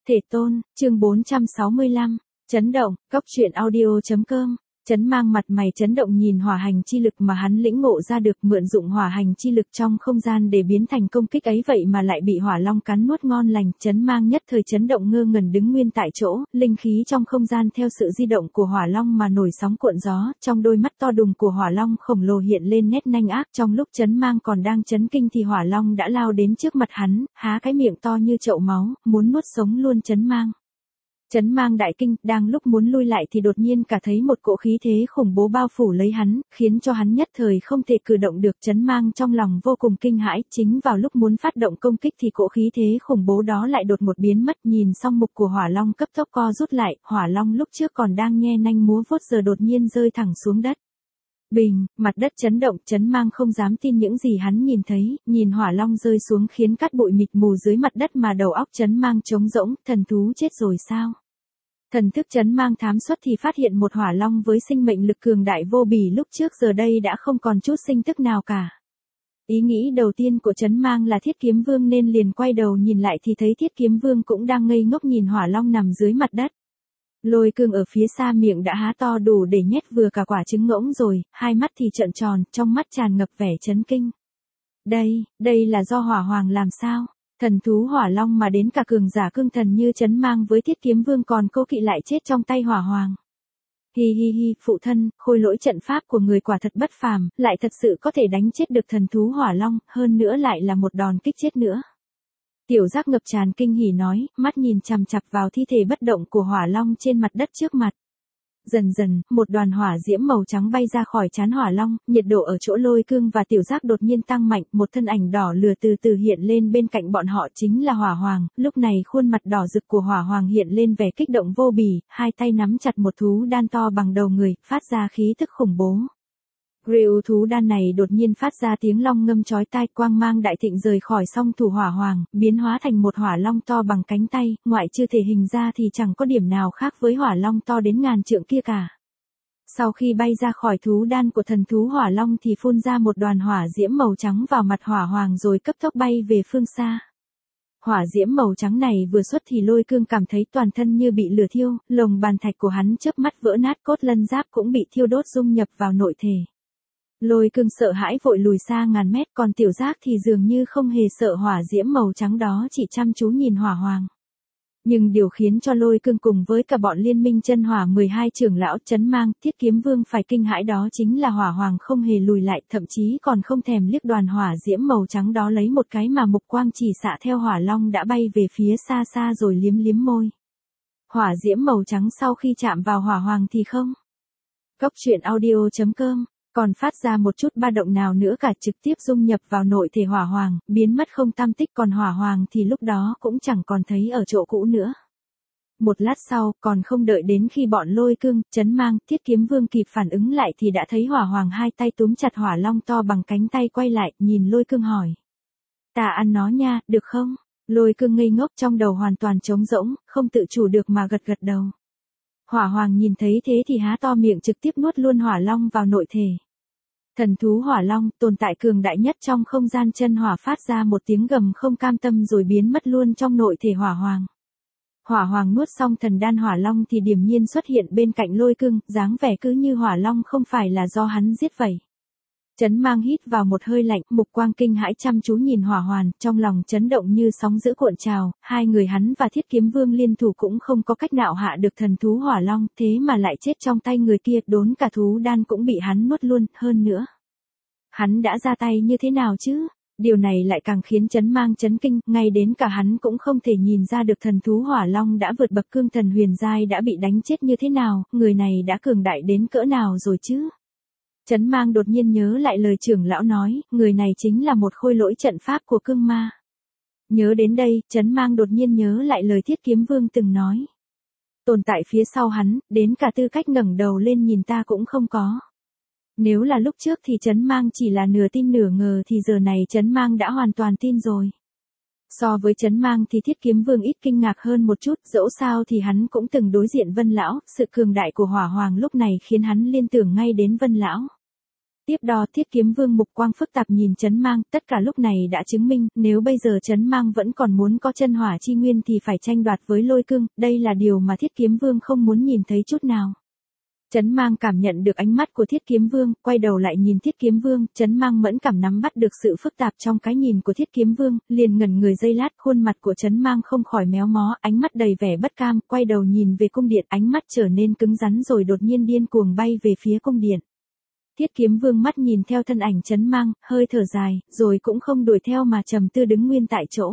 Thể tôn, chương 465, chấn động, cóc truyện audio.com. Chấn Mang mặt mày chấn động nhìn hỏa hành chi lực mà hắn lĩnh ngộ ra được, mượn dụng hỏa hành chi lực trong không gian để biến thành công kích ấy, vậy mà lại bị hỏa long cắn nuốt ngon lành. Chấn Mang nhất thời chấn động ngơ ngẩn đứng nguyên tại chỗ, linh khí trong không gian theo sự di động của hỏa long mà nổi sóng cuộn gió, trong đôi mắt to đùng của hỏa long khổng lồ hiện lên nét nanh ác. Trong lúc Chấn Mang còn đang chấn kinh thì hỏa long đã lao đến trước mặt hắn, há cái miệng to như chậu máu, muốn nuốt sống luôn Chấn Mang. Chấn Mang đại kinh, đang lúc muốn lui lại thì đột nhiên cả thấy một cỗ khí thế khủng bố bao phủ lấy hắn, khiến cho hắn nhất thời không thể cử động được. Chấn Mang trong lòng vô cùng kinh hãi, chính vào lúc muốn phát động công kích thì cỗ khí thế khủng bố đó lại đột một biến mất. Nhìn xong mục của hỏa long cấp tốc co rút lại, hỏa long lúc trước còn đang nhe nanh múa vuốt giờ đột nhiên rơi thẳng xuống đất. Bình, mặt đất chấn động, Chấn Mang không dám tin những gì hắn nhìn thấy, nhìn hỏa long rơi xuống khiến cát bụi mịt mù dưới mặt đất mà đầu óc Chấn Mang trống rỗng, thần thú chết rồi sao? Thần thức Chấn Mang thám xuất thì phát hiện một hỏa long với sinh mệnh lực cường đại vô bì lúc trước giờ đây đã không còn chút sinh tức nào cả. Ý nghĩ đầu tiên của Chấn Mang là Thiết Kiếm Vương nên liền quay đầu nhìn lại thì thấy Thiết Kiếm Vương cũng đang ngây ngốc nhìn hỏa long nằm dưới mặt đất. Lôi Cương ở phía xa miệng đã há to đủ để nhét vừa cả quả trứng ngỗng rồi, hai mắt thì trợn tròn, trong mắt tràn ngập vẻ chấn kinh. Đây là do hỏa hoàng làm sao? Thần thú hỏa long mà đến cả cường giả cương thần như Chấn Mang với Thiết Kiếm Vương còn cố kỵ lại chết trong tay hỏa hoàng. Hi, phụ thân, khôi lỗi trận pháp của người quả thật bất phàm, lại thật sự có thể đánh chết được thần thú hỏa long, hơn nữa lại là một đòn kích chết nữa. Tiểu Giác ngập tràn kinh hỉ nói, mắt nhìn chằm chằm vào thi thể bất động của hỏa long trên mặt đất trước mặt. Dần dần, một đoàn hỏa diễm màu trắng bay ra khỏi trán hỏa long, nhiệt độ ở chỗ Lôi Cương và Tiểu Giác đột nhiên tăng mạnh, một thân ảnh đỏ lửa từ từ hiện lên bên cạnh bọn họ chính là hỏa hoàng. Lúc này khuôn mặt đỏ rực của hỏa hoàng hiện lên vẻ kích động vô bì, hai tay nắm chặt một thú đan to bằng đầu người, phát ra khí tức khủng bố. Rêu thú đan này đột nhiên phát ra tiếng long ngâm chói tai, quang mang đại thịnh rời khỏi song thủ hỏa hoàng, biến hóa thành một hỏa long to bằng cánh tay, ngoại trừ thể hình ra thì chẳng có điểm nào khác với hỏa long to đến ngàn trượng kia cả. Sau khi bay ra khỏi thú đan của thần thú hỏa long thì phun ra một đoàn hỏa diễm màu trắng vào mặt hỏa hoàng rồi cấp tốc bay về phương xa. Hỏa diễm màu trắng này vừa xuất thì Lôi Cương cảm thấy toàn thân như bị lửa thiêu, lồng bàn thạch của hắn chớp mắt vỡ nát, cốt lân giáp cũng bị thiêu đốt dung nhập vào nội thể. Lôi Cương sợ hãi vội lùi xa ngàn mét, còn Tiểu Giác thì dường như không hề sợ hỏa diễm màu trắng đó, chỉ chăm chú nhìn hỏa hoàng. Nhưng điều khiến cho Lôi Cương cùng với cả bọn liên minh chân hỏa 12 trưởng lão Chấn Mang, Thiết Kiếm Vương phải kinh hãi đó chính là hỏa hoàng không hề lùi lại, thậm chí còn không thèm liếc đoàn hỏa diễm màu trắng đó lấy một cái mà mục quang chỉ xạ theo hỏa long đã bay về phía xa xa rồi liếm liếm môi. Hỏa diễm màu trắng sau khi chạm vào hỏa hoàng thì không. Cóc truyện audio.com còn phát ra một chút ba động nào nữa cả, trực tiếp dung nhập vào nội thể hỏa hoàng, biến mất không tăm tích, còn hỏa hoàng thì lúc đó cũng chẳng còn thấy ở chỗ cũ nữa. Một lát sau, còn không đợi đến khi bọn Lôi Cương, Chấn Mang, Thiết Kiếm Vương kịp phản ứng lại thì đã thấy hỏa hoàng hai tay túm chặt hỏa long to bằng cánh tay quay lại, nhìn Lôi Cương hỏi. Ta ăn nó nha, được không? Lôi Cương ngây ngốc trong đầu hoàn toàn trống rỗng, không tự chủ được mà gật gật đầu. Hỏa hoàng nhìn thấy thế thì há to miệng trực tiếp nuốt luôn hỏa long vào nội thể. Thần thú hỏa long, tồn tại cường đại nhất trong không gian chân hỏa, phát ra một tiếng gầm không cam tâm rồi biến mất luôn trong nội thể hỏa hoàng. Hỏa hoàng nuốt xong thần đan hỏa long thì điềm nhiên xuất hiện bên cạnh Lôi Cương, dáng vẻ cứ như hỏa long không phải là do hắn giết vậy. Chấn Mang hít vào một hơi lạnh, mục quang kinh hãi chăm chú nhìn hỏa hoàn, trong lòng chấn động như sóng dữ cuộn trào, hai người hắn và Thiết Kiếm Vương liên thủ cũng không có cách nào hạ được thần thú hỏa long, thế mà lại chết trong tay người kia, đốn cả thú đan cũng bị hắn nuốt luôn, hơn nữa. Hắn đã ra tay như thế nào chứ? Điều này lại càng khiến Chấn Mang chấn kinh, ngay đến cả hắn cũng không thể nhìn ra được thần thú hỏa long đã vượt bậc cương thần huyền giai đã bị đánh chết như thế nào, người này đã cường đại đến cỡ nào rồi chứ? Chấn Mang đột nhiên nhớ lại lời trưởng lão nói, người này chính là một khôi lỗi trận pháp của cương ma. Nhớ đến đây, Chấn Mang đột nhiên nhớ lại lời Thiết Kiếm Vương từng nói. Tồn tại phía sau hắn, đến cả tư cách ngẩng đầu lên nhìn ta cũng không có. Nếu là lúc trước thì Chấn Mang chỉ là nửa tin nửa ngờ thì giờ này Chấn Mang đã hoàn toàn tin rồi. So với Chấn Mang thì Thiết Kiếm Vương ít kinh ngạc hơn một chút, dẫu sao thì hắn cũng từng đối diện Vân Lão, sự cường đại của hỏa hoàng lúc này khiến hắn liên tưởng ngay đến Vân Lão. Tiếp đó Thiết Kiếm Vương mục quang phức tạp nhìn Trấn Mang, tất cả lúc này đã chứng minh, nếu bây giờ Trấn Mang vẫn còn muốn có chân hỏa chi nguyên thì phải tranh đoạt với Lôi Cương, đây là điều mà Thiết Kiếm Vương không muốn nhìn thấy chút nào. Trấn Mang cảm nhận được ánh mắt của Thiết Kiếm Vương, quay đầu lại nhìn Thiết Kiếm Vương, Trấn Mang mẫn cảm nắm bắt được sự phức tạp trong cái nhìn của Thiết Kiếm Vương, liền ngẩn người giây lát, khuôn mặt của Trấn Mang không khỏi méo mó, ánh mắt đầy vẻ bất cam, quay đầu nhìn về cung điện, ánh mắt trở nên cứng rắn rồi đột nhiên điên cuồng bay về phía cung điện. Thiết Kiếm Vương mắt nhìn theo thân ảnh Trấn Mang, hơi thở dài, rồi cũng không đuổi theo mà trầm tư đứng nguyên tại chỗ.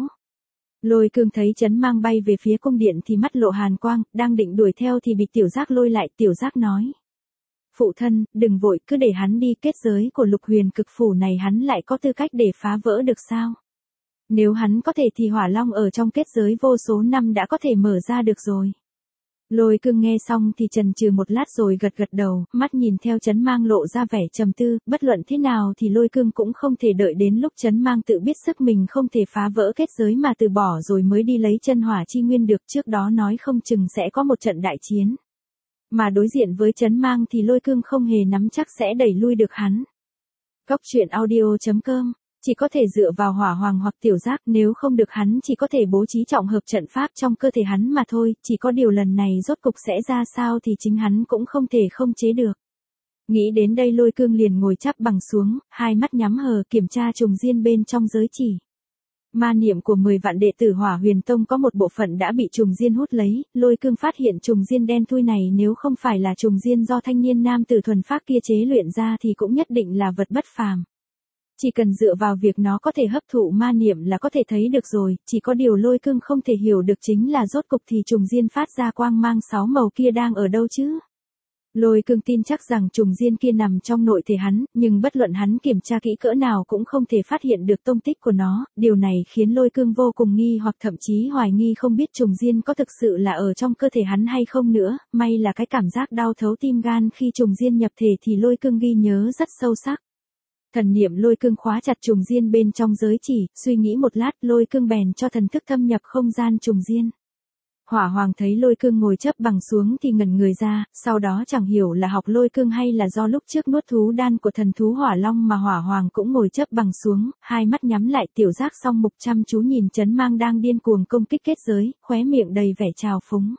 Lôi Cương thấy Trấn Mang bay về phía cung điện thì mắt lộ hàn quang, đang định đuổi theo thì bị Tiểu Giác lôi lại, Tiểu Giác nói. Phụ thân, đừng vội, cứ để hắn đi, kết giới của Lục Huyền Cực Phủ này hắn lại có tư cách để phá vỡ được sao? Nếu hắn có thể thì Hỏa Long ở trong kết giới vô số năm đã có thể mở ra được rồi. Lôi Cương nghe xong thì chần chừ một lát rồi gật gật đầu, mắt nhìn theo Trấn Mang lộ ra vẻ trầm tư, bất luận thế nào thì Lôi Cương cũng không thể đợi đến lúc Trấn Mang tự biết sức mình không thể phá vỡ kết giới mà từ bỏ rồi mới đi lấy chân hỏa chi nguyên được, trước đó nói không chừng sẽ có một trận đại chiến. Mà đối diện với Trấn Mang thì Lôi Cương không hề nắm chắc sẽ đẩy lui được hắn. Góc truyện audio.com chỉ có thể dựa vào Hỏa Hoàng hoặc Tiểu Giác, nếu không được hắn chỉ có thể bố trí trọng hợp trận pháp trong cơ thể hắn mà thôi, chỉ có điều lần này rốt cục sẽ ra sao thì chính hắn cũng không thể không chế được. Nghĩ đến đây Lôi Cương liền ngồi chắp bằng xuống, hai mắt nhắm hờ kiểm tra trùng diên bên trong giới chỉ. Ma niệm của 10 vạn đệ tử Hỏa Huyền Tông có một bộ phận đã bị trùng diên hút lấy, Lôi Cương phát hiện trùng diên đen thui này nếu không phải là trùng diên do thanh niên nam tử thuần phác kia chế luyện ra thì cũng nhất định là vật bất phàm. Chỉ cần dựa vào việc nó có thể hấp thụ ma niệm là có thể thấy được rồi, chỉ có điều Lôi Cương không thể hiểu được chính là rốt cục thì trùng diên phát ra quang mang 6 màu kia đang ở đâu chứ. Lôi Cương tin chắc rằng trùng diên kia nằm trong nội thể hắn, nhưng bất luận hắn kiểm tra kỹ cỡ nào cũng không thể phát hiện được tông tích của nó, điều này khiến Lôi Cương vô cùng nghi hoặc thậm chí hoài nghi không biết trùng diên có thực sự là ở trong cơ thể hắn hay không nữa, may là cái cảm giác đau thấu tim gan khi trùng diên nhập thể thì Lôi Cương ghi nhớ rất sâu sắc. Thần niệm Lôi Cương khóa chặt trùng diên bên trong giới chỉ, suy nghĩ một lát Lôi Cương bèn cho thần thức thâm nhập không gian trùng diên. Hỏa Hoàng thấy Lôi Cương ngồi chấp bằng xuống thì ngẩn người ra, sau đó chẳng hiểu là học Lôi Cương hay là do lúc trước nuốt thú đan của thần thú Hỏa Long mà Hỏa Hoàng cũng ngồi chấp bằng xuống, hai mắt nhắm lại, Tiểu Giác song mục chăm chú nhìn Trấn Mang đang điên cuồng công kích kết giới, khóe miệng đầy vẻ trào phúng.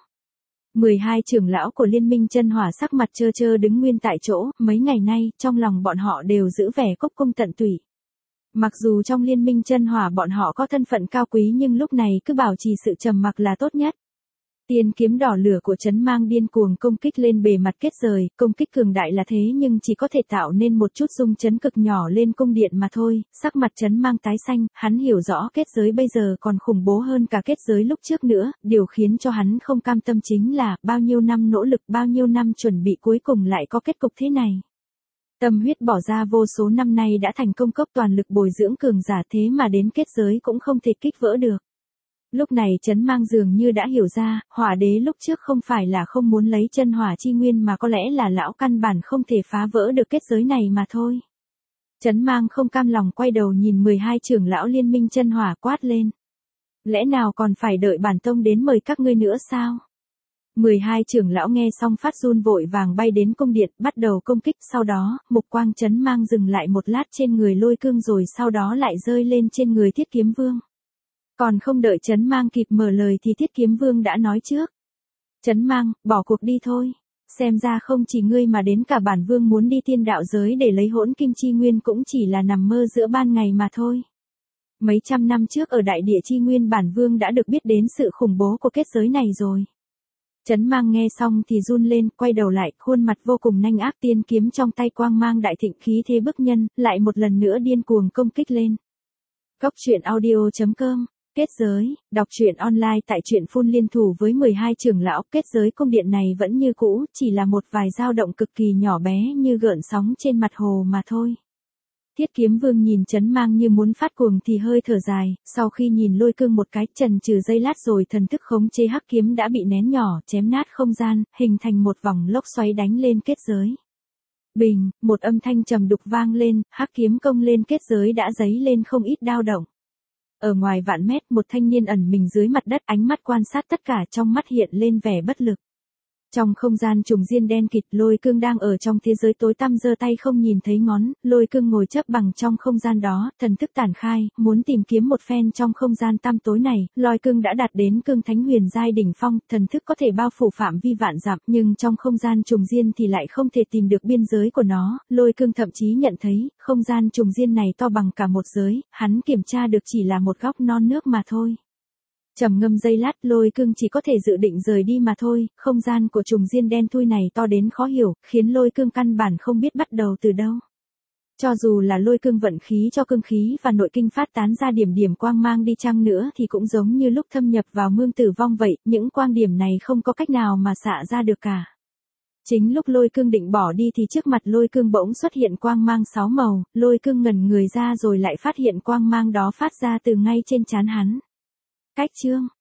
12 trưởng lão của Liên minh chân hỏa sắc mặt trơ trơ đứng nguyên tại chỗ, mấy ngày nay, trong lòng bọn họ đều giữ vẻ cốc cung tận tụy. Mặc dù trong Liên minh chân hỏa bọn họ có thân phận cao quý nhưng lúc này cứ bảo trì sự trầm mặc là tốt nhất. Tiên kiếm đỏ lửa của Trấn Mang điên cuồng công kích lên bề mặt kết giới, công kích cường đại là thế nhưng chỉ có thể tạo nên một chút rung chấn cực nhỏ lên cung điện mà thôi, sắc mặt Trấn Mang tái xanh, hắn hiểu rõ kết giới bây giờ còn khủng bố hơn cả kết giới lúc trước nữa, điều khiến cho hắn không cam tâm chính là, bao nhiêu năm nỗ lực bao nhiêu năm chuẩn bị cuối cùng lại có kết cục thế này. Tâm huyết bỏ ra vô số năm nay đã thành công cốc toàn lực bồi dưỡng cường giả thế mà đến kết giới cũng không thể kích vỡ được. Lúc này Trấn Mang dường như đã hiểu ra, Hỏa Đế lúc trước không phải là không muốn lấy chân hỏa chi nguyên mà có lẽ là lão căn bản không thể phá vỡ được kết giới này mà thôi. Trấn Mang không cam lòng quay đầu nhìn 12 trưởng lão Liên minh chân hỏa quát lên. Lẽ nào còn phải đợi bản tông đến mời các ngươi nữa sao? 12 trưởng lão nghe xong phát run vội vàng bay đến cung điện, bắt đầu công kích, sau đó, mục quang Trấn Mang dừng lại một lát trên người Lôi Cương rồi sau đó lại rơi lên trên người Thiết Kiếm Vương. Còn không đợi Trấn Mang kịp mở lời thì Thiết Kiếm Vương đã nói trước. Trấn Mang, bỏ cuộc đi thôi. Xem ra không chỉ ngươi mà đến cả bản vương muốn đi tiên đạo giới để lấy hỗn kim chi nguyên cũng chỉ là nằm mơ giữa ban ngày mà thôi. Mấy trăm năm trước ở đại địa chi nguyên bản vương đã được biết đến sự khủng bố của kết giới này rồi. Trấn Mang nghe xong thì run lên, quay đầu lại, khuôn mặt vô cùng nhanh ác, tiên kiếm trong tay quang mang đại thịnh khí thế bức nhân, lại một lần nữa điên cuồng công kích lên. Góc truyện audio.com Kết giới, đọc truyện online tại truyện Phun liên thủ với 12 trưởng lão, kết giới cung điện này vẫn như cũ, chỉ là một vài dao động cực kỳ nhỏ bé như gợn sóng trên mặt hồ mà thôi. Thiết Kiếm Vương nhìn Trấn Mang như muốn phát cuồng thì hơi thở dài, sau khi nhìn Lôi Cương một cái, chần chừ giây lát rồi thần thức khống chế hắc kiếm đã bị nén nhỏ, chém nát không gian, hình thành một vòng lốc xoáy đánh lên kết giới. Bình, một âm thanh trầm đục vang lên, hắc kiếm công lên kết giới đã dấy lên không ít dao động. Ở ngoài vạn mét, một thanh niên ẩn mình dưới mặt đất, ánh mắt quan sát tất cả, trong mắt hiện lên vẻ bất lực. Trong không gian trùng diên đen kịt, Lôi Cương đang ở trong thế giới tối tăm giơ tay không nhìn thấy ngón, Lôi Cương ngồi chấp bằng trong không gian đó, thần thức tản khai, muốn tìm kiếm một phen trong không gian tăm tối này, Lôi Cương đã đạt đến cương thánh huyền giai đỉnh phong, thần thức có thể bao phủ phạm vi vạn dặm, nhưng trong không gian trùng diên thì lại không thể tìm được biên giới của nó, Lôi Cương thậm chí nhận thấy, không gian trùng diên này to bằng cả một giới, hắn kiểm tra được chỉ là một góc non nước mà thôi. Trầm ngâm giây lát, Lôi Cương chỉ có thể dự định rời đi mà thôi, không gian của trùng diên đen thui này to đến khó hiểu, khiến Lôi Cương căn bản không biết bắt đầu từ đâu. Cho dù là Lôi Cương vận khí cho cương khí và nội kinh phát tán ra điểm điểm quang mang đi chăng nữa thì cũng giống như lúc thâm nhập vào mương tử vong vậy, những quang điểm này không có cách nào mà xạ ra được cả. Chính lúc Lôi Cương định bỏ đi thì trước mặt Lôi Cương bỗng xuất hiện quang mang 6 màu, Lôi Cương ngẩn người ra rồi lại phát hiện quang mang đó phát ra từ ngay trên trán hắn. Cách chương